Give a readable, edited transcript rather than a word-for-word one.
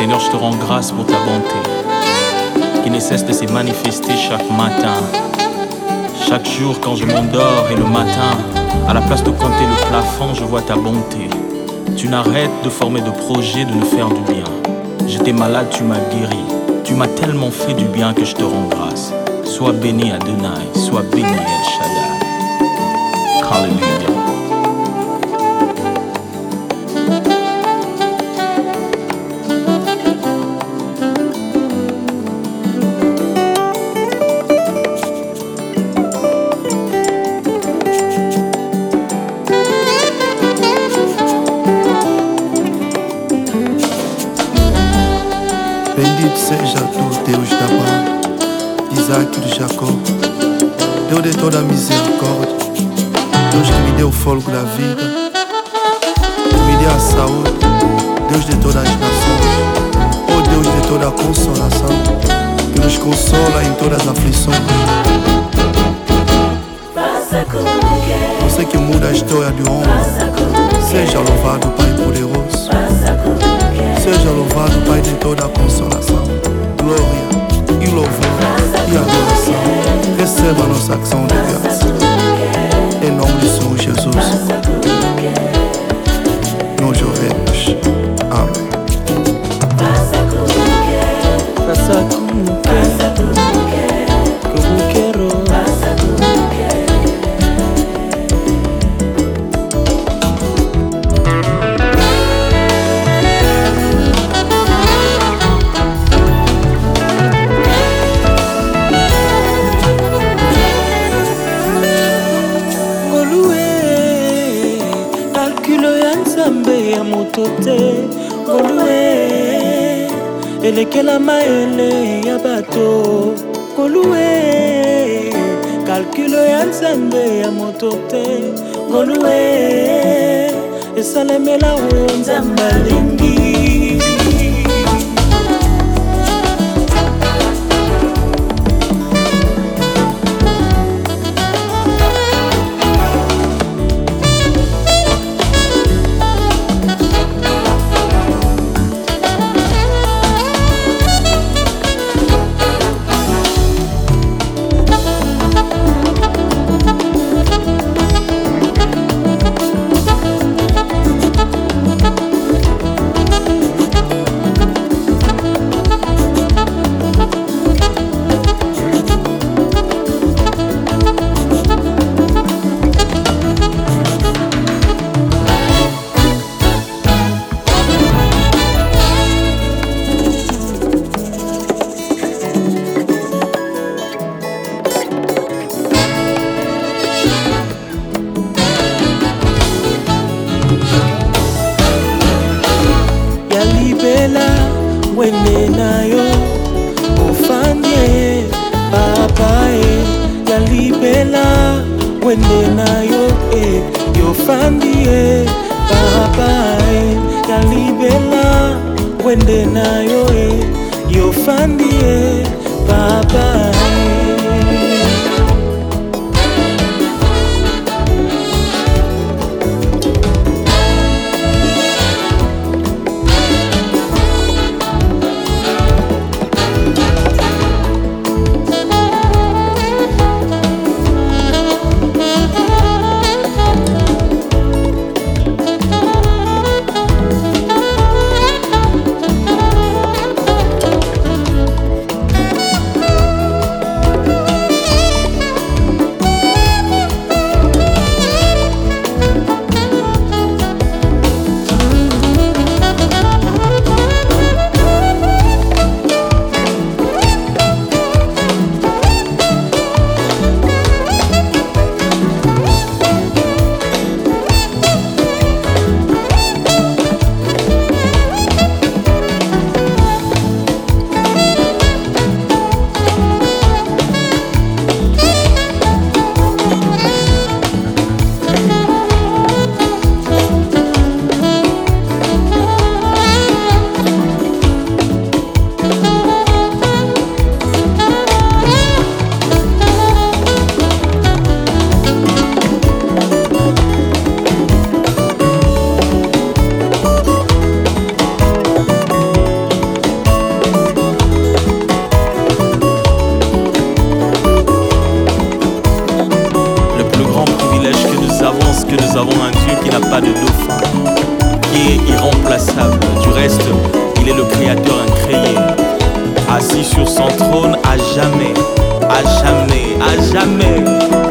Seigneur, je te rends grâce pour ta bonté qui ne cesse de se manifester chaque matin. Chaque jour quand je m'endors et le matin, à la place de compter le plafond, je vois ta bonté. Tu n'arrêtes de former de projets de nous faire du bien. J'étais malade, tu m'as guéri. Tu m'as tellement fait du bien que je te rends grâce. Sois béni Adonai, sois béni El Shaddai. Alléluia. Bendito seja tu, Deus da Abraão, de Isaac e de Jacó, Deus de toda a misericórdia, Deus que me deu o fôlego da vida, que me deu a saúde, Deus de todas as nações, oh Deus de toda a consolação, que nos consola em todas as aflições. Você que muda a história de um homem, seja louvado, Pai poderoso. Seja louvado, Pai de toda a consolação, glória e louvor e adoração. Receba a nossa ação de graça. Em nome de Senhor Jesus, nós oremos. Amém. Faça como quer, como quero. Faça como quer. Ya moto te Golue elekela maele ya bato Golue kalkulo ya nzambe ya moto te Golue esalemela o nzambe alingi. Wende na yo ofanye papa ya libela wende na yo yofandie papa ya libela wende na yo yofandie papa. intraçable. Du reste, il est le créateur incréé, assis sur son trône à jamais, à jamais, à jamais.